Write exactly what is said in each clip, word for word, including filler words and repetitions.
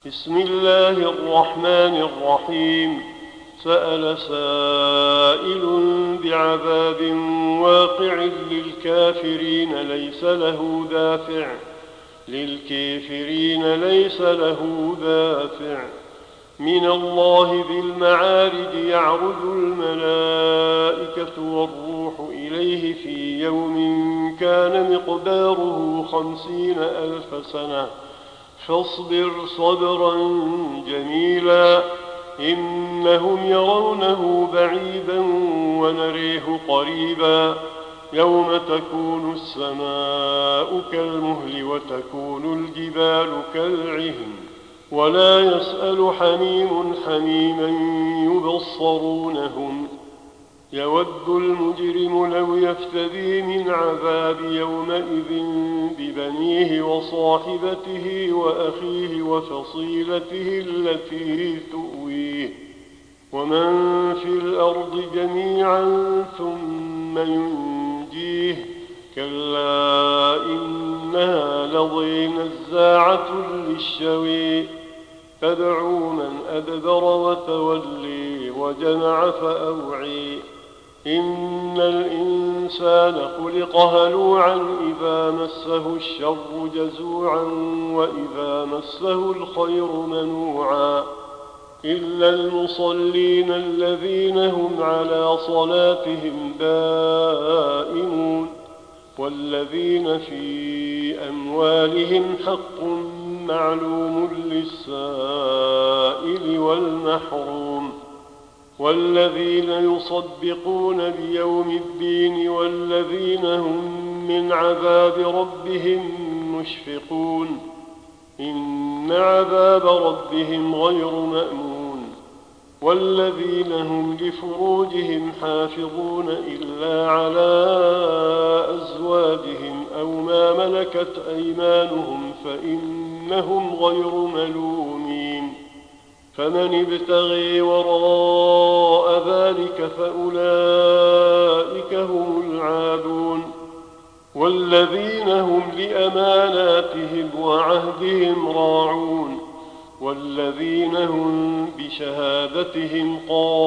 بسم الله الرحمن الرحيم. سأل سائل بعذاب واقع للكافرين ليس له دافع للكافرين ليس له دافع من الله ذي المعارج يعرج الملائكة والروح إليه في يوم كان مقداره خمسين ألف سنة فاصبر صبرا جميلا إنهم يرونه بعيدا ونريه قريبا يوم تكون السماء كالمهل وتكون الجبال كالعهن ولا يسأل حميم حميما يبصرونهم يود المجرم لو يفتدي من عذاب يومئذ ببنيه وصاحبته وأخيه وفصيلته التي تؤويه ومن في الأرض جميعا ثم ينجيه كلا إنها لظى نزاعة للشوي تدعو من أدبر وتولي وجمع فأوعي إن الإنسان خلق هلوعا إذا مسه الشر جزوعا وإذا مسه الخير منوعا إلا المصلين الذين هم على صلاتهم دائمون والذين في أموالهم حق معلوم للسائل والمحروم والذين يصدقون بيوم الدين والذين هم من عذاب ربهم مشفقون إن عذاب ربهم غير مأمون والذين هم لفروجهم حافظون إلا على أزواجهم أو ما ملكت أيمانهم فإنهم غير ملومين فمن ابتغي وراء ذلك فأولئك هم العادون والذين هم لأماناتهم وعهدهم راعون والذين هم بشهادتهم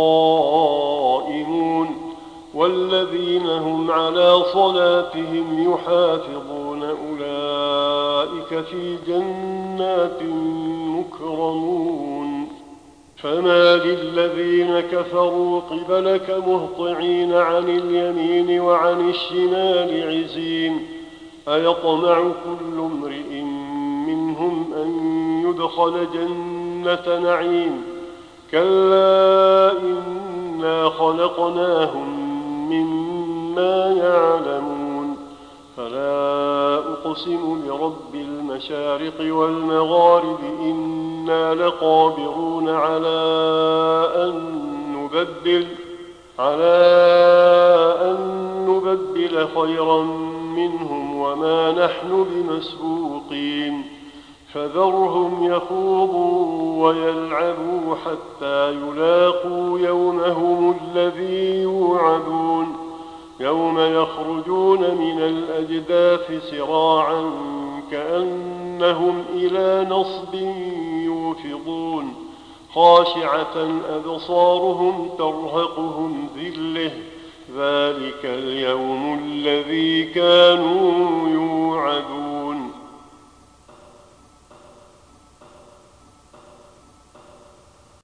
قائمون والذين هم على صلاتهم يحافظون أولئك في جنات مكرمون فما للذين كفروا قبلك مهطعين عن اليمين وعن الشمال عزين أيطمع كل امرئ منهم أن يدخل جنة نعيم كلا إنا خلقناهم مما يعلمون فلا أقسم برب المشارق والمغارب إنا لقادرون على أن نبدل على أن نبدل خيرا منهم وما نحن بمسبوقين فذرهم يخوضوا ويلعبوا حتى يلاقوا يومهم الذي يوعدون يوم يخرجون من الأجداث سراعا كأنهم إلى نصب يوفضون خاشعة أبصارهم ترهقهم ذلة ذلك اليوم الذي كانوا يوعدون